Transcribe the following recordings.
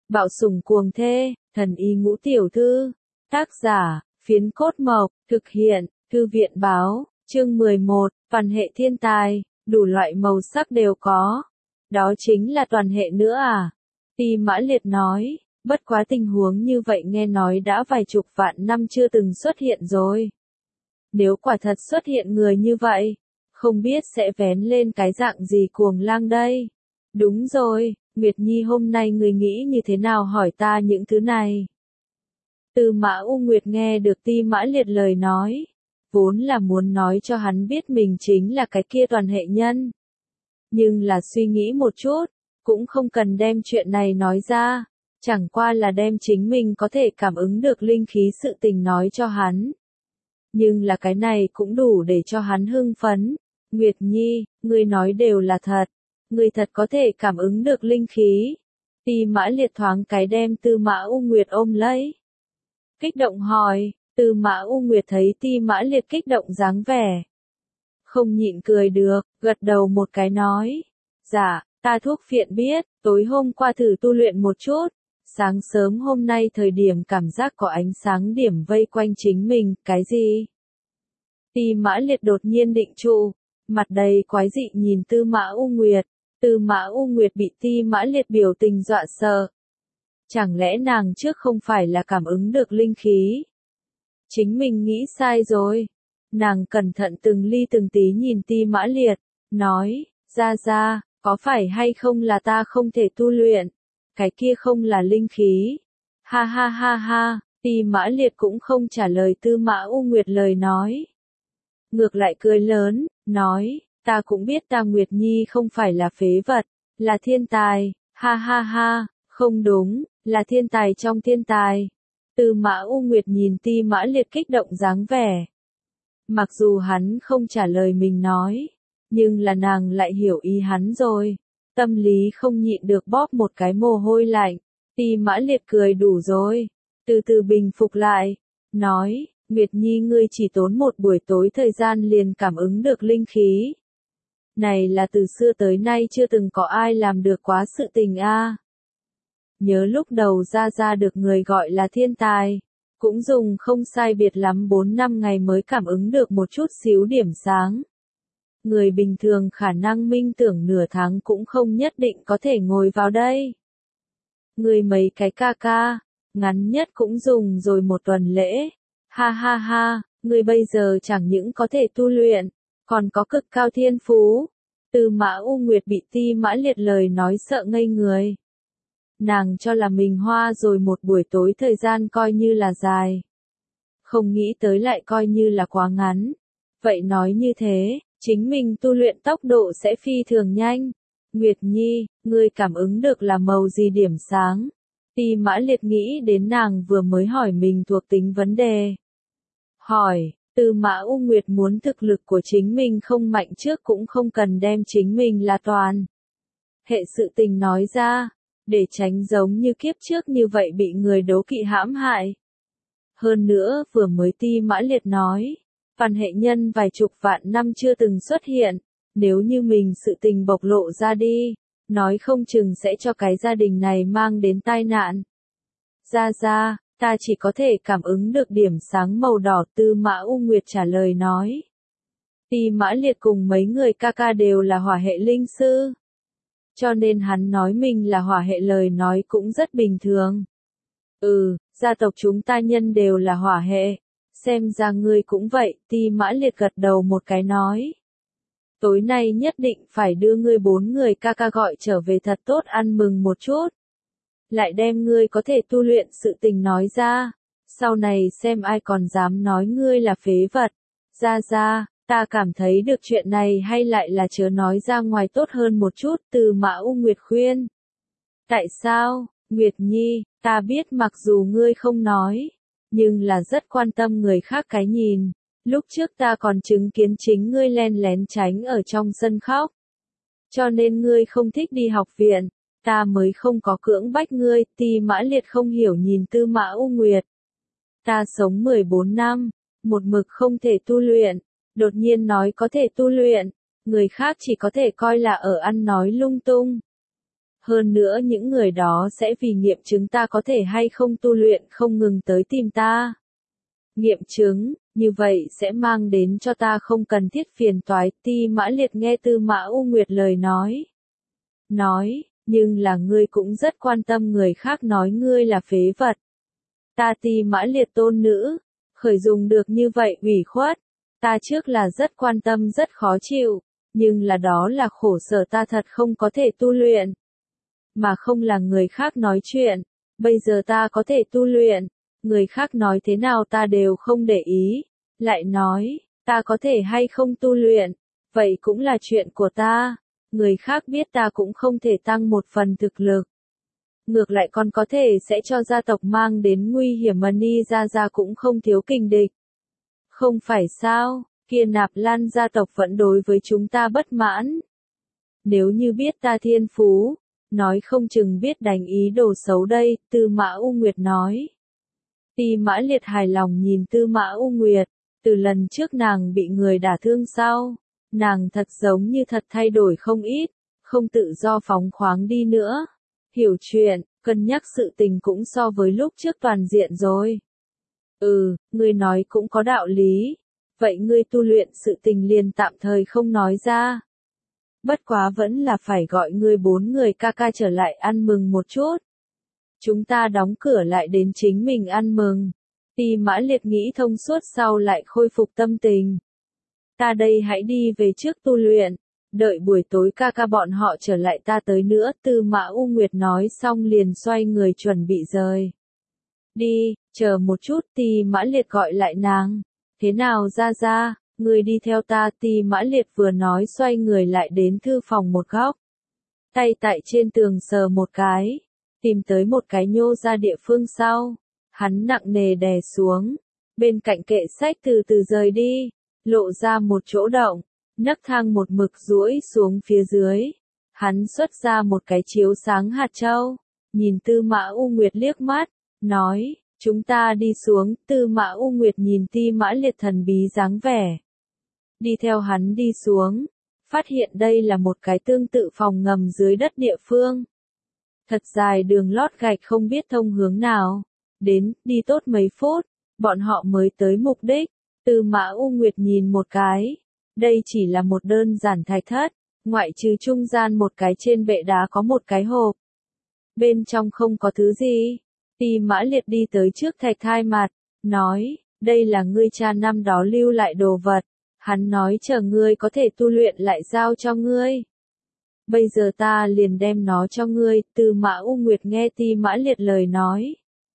Bạo sủng cuồng thê, thần y ngũ tiểu thư. Tác giả, Phiến Cốt Mộc, thực hiện, Thư viện báo, chương 11, toàn hệ thiên tài, đủ loại màu sắc đều có. Đó chính là toàn hệ nữa à? Ti Mã Liệt nói, bất quá tình huống như vậy nghe nói đã vài chục vạn năm chưa từng xuất hiện rồi. Nếu quả thật xuất hiện người như vậy, không biết sẽ vén lên cái dạng gì cuồng lang đây. Đúng rồi, Nguyệt Nhi hôm nay người nghĩ như thế nào hỏi ta những thứ này. Tư Mã U Nguyệt nghe được Ti Mã Liệt lời nói, vốn là muốn nói cho hắn biết mình chính là cái kia toàn hệ nhân. Nhưng là suy nghĩ một chút, cũng không cần đem chuyện này nói ra, chẳng qua là đem chính mình có thể cảm ứng được linh khí sự tình nói cho hắn. Nhưng là cái này cũng đủ để cho hắn hưng phấn. Nguyệt Nhi, ngươi nói đều là thật. Ngươi thật có thể cảm ứng được linh khí. Ti Mã Liệt thoáng cái đem Tư Mã U Nguyệt ôm lấy. Kích động hỏi, Tư Mã U Nguyệt thấy Ti Mã Liệt kích động dáng vẻ. Không nhịn cười được, gật đầu một cái nói. Dạ, ta thuốc phiện biết, tối hôm qua thử tu luyện một chút. Sáng sớm hôm nay thời điểm cảm giác có ánh sáng điểm vây quanh chính mình, cái gì? Ti Mã Liệt đột nhiên định trụ, mặt đầy quái dị nhìn Tư Mã U Nguyệt. Tư Mã U Nguyệt bị Ti Mã Liệt biểu tình dọa sợ. Chẳng lẽ nàng trước không phải là cảm ứng được linh khí? Chính mình nghĩ sai rồi. Nàng cẩn thận từng ly từng tí nhìn Ti Mã Liệt, nói, ra, có phải hay không là ta không thể tu luyện? Cái kia không là linh khí. Ha, Ti Mã Liệt cũng không trả lời Tư Mã U Nguyệt lời nói. Ngược lại cười lớn, nói, ta cũng biết ta Nguyệt Nhi không phải là phế vật, là thiên tài, ha, không đúng, là thiên tài trong thiên tài. Tư Mã U Nguyệt nhìn Ti Mã Liệt kích động dáng vẻ. Mặc dù hắn không trả lời mình nói, nhưng là nàng lại hiểu ý hắn rồi. Tâm lý không nhịn được bóp một cái mồ hôi lạnh. Ti Mã Liệt cười đủ rồi. Từ từ bình phục lại. Nói, Nguyệt Nhi ngươi chỉ tốn một buổi tối thời gian liền cảm ứng được linh khí. Này là từ xưa tới nay chưa từng có ai làm được quá sự tình a. Nhớ lúc đầu ra được người gọi là thiên tài. Cũng dùng không sai biệt lắm 4 năm ngày mới cảm ứng được một chút xíu điểm sáng. Người bình thường khả năng minh tưởng nửa tháng cũng không nhất định có thể ngồi vào đây. Người mấy cái ca, ngắn nhất cũng dùng rồi một tuần lễ. Ha, người bây giờ chẳng những có thể tu luyện, còn có cực cao thiên phú. Tư Mã U Nguyệt bị Ti Mã Liệt lời nói sợ ngây người. Nàng cho là mình hoa rồi một buổi tối thời gian coi như là dài. Không nghĩ tới lại coi như là quá ngắn. Vậy nói như thế, chính mình tu luyện tốc độ sẽ phi thường nhanh. Nguyệt Nhi, ngươi cảm ứng được là màu gì điểm sáng? Ti Mã Liệt nghĩ đến nàng vừa mới hỏi mình thuộc tính vấn đề. Hỏi, Tư Mã U Nguyệt muốn thực lực của chính mình không mạnh trước cũng không cần đem chính mình là toàn hệ sự tình nói ra, để tránh giống như kiếp trước như vậy bị người đố kỵ hãm hại. Hơn nữa vừa mới Ti Mã Liệt nói, toàn hệ nhân vài chục vạn năm chưa từng xuất hiện, nếu như mình sự tình bộc lộ ra đi, nói không chừng sẽ cho cái gia đình này mang đến tai nạn. Ra, ta chỉ có thể cảm ứng được điểm sáng màu đỏ. Tư Mã U Nguyệt trả lời nói. Ti Mã Liệt cùng mấy người ca đều là hỏa hệ linh sư. Cho nên hắn nói mình là hỏa hệ lời nói cũng rất bình thường. Gia tộc chúng ta nhân đều là hỏa hệ. Xem ra ngươi cũng vậy. Ti Mã Liệt gật đầu một cái nói. Tối nay nhất định phải đưa ngươi 4 người ca gọi trở về thật tốt ăn mừng một chút. Lại đem ngươi có thể tu luyện sự tình nói ra. Sau này xem ai còn dám nói ngươi là phế vật. Ra, ta cảm thấy được chuyện này hay lại là chớ nói ra ngoài tốt hơn một chút. Tư Mã U Nguyệt khuyên. Tại sao, Nguyệt Nhi, ta biết mặc dù ngươi không nói, nhưng là rất quan tâm người khác cái nhìn. Lúc trước ta còn chứng kiến chính ngươi len lén tránh ở trong sân khóc. Cho nên ngươi không thích đi học viện, ta mới không có cưỡng bách ngươi. Ti Mã Liệt không hiểu nhìn Tư Mã U Nguyệt. Ta sống 14 năm, một mực không thể tu luyện, đột nhiên nói có thể tu luyện, người khác chỉ có thể coi là ở ăn nói lung tung. Hơn nữa những người đó sẽ vì nghiệm chứng ta có thể hay không tu luyện không ngừng tới tìm ta. Nghiệm chứng, như vậy sẽ mang đến cho ta không cần thiết phiền toái. Ti Mã Liệt nghe Tư Mã U Nguyệt lời nói. Nhưng là ngươi cũng rất quan tâm người khác nói ngươi là phế vật. Ta Ti Mã Liệt tôn nữ, khởi dùng được như vậy ủy khuất. Ta trước là rất quan tâm rất khó chịu, nhưng là đó là khổ sở ta thật không có thể tu luyện. Mà không là người khác nói chuyện, bây giờ ta có thể tu luyện, người khác nói thế nào ta đều không để ý, lại nói, ta có thể hay không tu luyện, vậy cũng là chuyện của ta, người khác biết ta cũng không thể tăng một phần thực lực. Ngược lại còn có thể sẽ cho gia tộc mang đến nguy hiểm mà Ni Gia cũng không thiếu kình địch. Không phải sao, kia Nạp Lan gia tộc vẫn đối với chúng ta bất mãn. Nếu như biết ta thiên phú, nói không chừng biết đánh ý đồ xấu đây, Tư Mã U Nguyệt nói. Ti Mã Liệt hài lòng nhìn Tư Mã U Nguyệt, từ lần trước nàng bị người đả thương sau, nàng thật giống như thật thay đổi không ít, không tự do phóng khoáng đi nữa. Hiểu chuyện, cân nhắc sự tình cũng so với lúc trước toàn diện rồi. Ngươi nói cũng có đạo lý. Vậy ngươi tu luyện sự tình liền tạm thời không nói ra. Bất quá vẫn là phải gọi ngươi 4 người ca ca trở lại ăn mừng một chút. Chúng ta đóng cửa lại đến chính mình ăn mừng. Ti Mã Liệt nghĩ thông suốt sau lại khôi phục tâm tình. Ta đây hãy đi về trước tu luyện. Đợi buổi tối ca ca bọn họ trở lại ta tới nữa. Tư Mã U Nguyệt nói xong liền xoay người chuẩn bị rời. Đi, chờ một chút. Ti Mã Liệt gọi lại nàng. Thế nào ra, người đi theo ta. Ti Mã Liệt vừa nói xoay người lại đến thư phòng một góc. Tay tại trên tường sờ một cái. Tìm tới một cái nhô ra địa phương sau. Hắn nặng nề đè xuống. Bên cạnh kệ sách từ từ rời đi. Lộ ra một chỗ động. Nấc thang một mực duỗi xuống phía dưới. Hắn xuất ra một cái chiếu sáng hạt châu. Nhìn Tư Mã U Nguyệt liếc mắt. Nói. Chúng ta đi xuống. Tư Mã U Nguyệt nhìn Ti Mã Liệt thần bí dáng vẻ. Đi theo hắn đi xuống. Phát hiện đây là một cái tương tự phòng ngầm dưới đất địa phương. Thật dài đường lót gạch không biết thông hướng nào. Đi tốt mấy phút. Bọn họ mới tới mục đích. Tư Mã U Nguyệt nhìn một cái. Đây chỉ là một đơn giản thạch thất. Ngoại trừ trung gian một cái trên bệ đá có một cái hộp. Bên trong không có thứ gì. Ti Mã Liệt đi tới trước thạch thai mặt, nói, đây là ngươi cha năm đó lưu lại đồ vật, hắn nói chờ ngươi có thể tu luyện lại giao cho ngươi. Bây giờ ta liền đem nó cho ngươi. Tư Mã U Nguyệt nghe Ti Mã Liệt lời nói.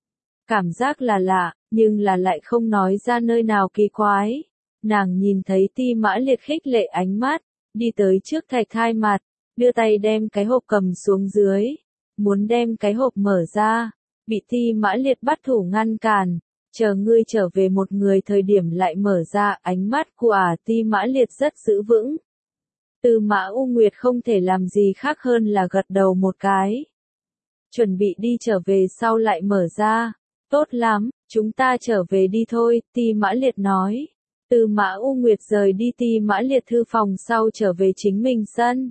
Cảm giác là lạ, nhưng là lại không nói ra nơi nào kỳ quái. Nàng nhìn thấy Ti Mã Liệt khích lệ ánh mắt, đi tới trước thạch thai mặt, đưa tay đem cái hộp cầm xuống dưới, muốn đem cái hộp mở ra. Bị Ti Mã Liệt bắt thủ ngăn cản, chờ ngươi trở về một người thời điểm lại mở ra. Ánh mắt của Ti Mã Liệt rất giữ vững. Tư Mã U Nguyệt không thể làm gì khác hơn là gật đầu một cái. Chuẩn bị đi trở về sau lại mở ra. Tốt lắm, chúng ta trở về đi thôi. Ti Mã Liệt nói. Tư Mã U Nguyệt rời đi Ti Mã Liệt thư phòng sau trở về chính mình sân.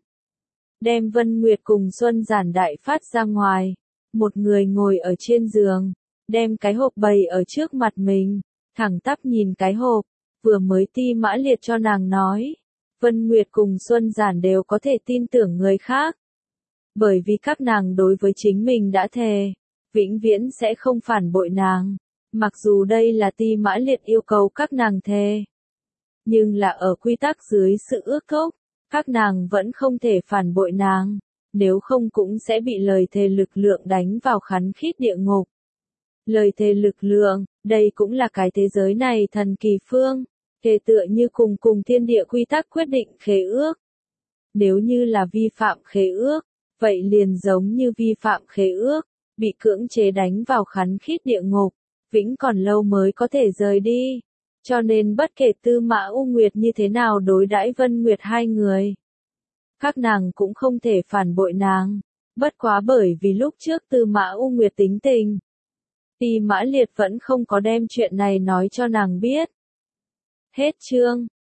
Đem Vân Nguyệt cùng Xuân Giản Đại phát ra ngoài. Một người ngồi ở trên giường, đem cái hộp bày ở trước mặt mình, thẳng tắp nhìn cái hộp, vừa mới Ti Mã Liệt cho nàng nói. Vân Nguyệt cùng Xuân Giản đều có thể tin tưởng người khác. Bởi vì các nàng đối với chính mình đã thề, vĩnh viễn sẽ không phản bội nàng. Mặc dù đây là Ti Mã Liệt yêu cầu các nàng thề. Nhưng là ở quy tắc dưới sự ước thúc, các nàng vẫn không thể phản bội nàng. Nếu không cũng sẽ bị lời thề lực lượng đánh vào khắn khít địa ngục. Lời thề lực lượng, đây cũng là cái thế giới này thần kỳ phương. Thề tựa như cùng thiên địa quy tắc quyết định khế ước. Nếu như là vi phạm khế ước, vậy liền giống như vi phạm khế ước, bị cưỡng chế đánh vào khắn khít địa ngục, vĩnh còn lâu mới có thể rời đi. Cho nên bất kể Tư Mã U Nguyệt như thế nào đối đãi Vân Nguyệt hai người, các nàng cũng không thể phản bội nàng. Bất quá bởi vì lúc trước Tư Mã U Nguyệt tính tình, Ti Mã Liệt vẫn không có đem chuyện này nói cho nàng biết. Hết chương.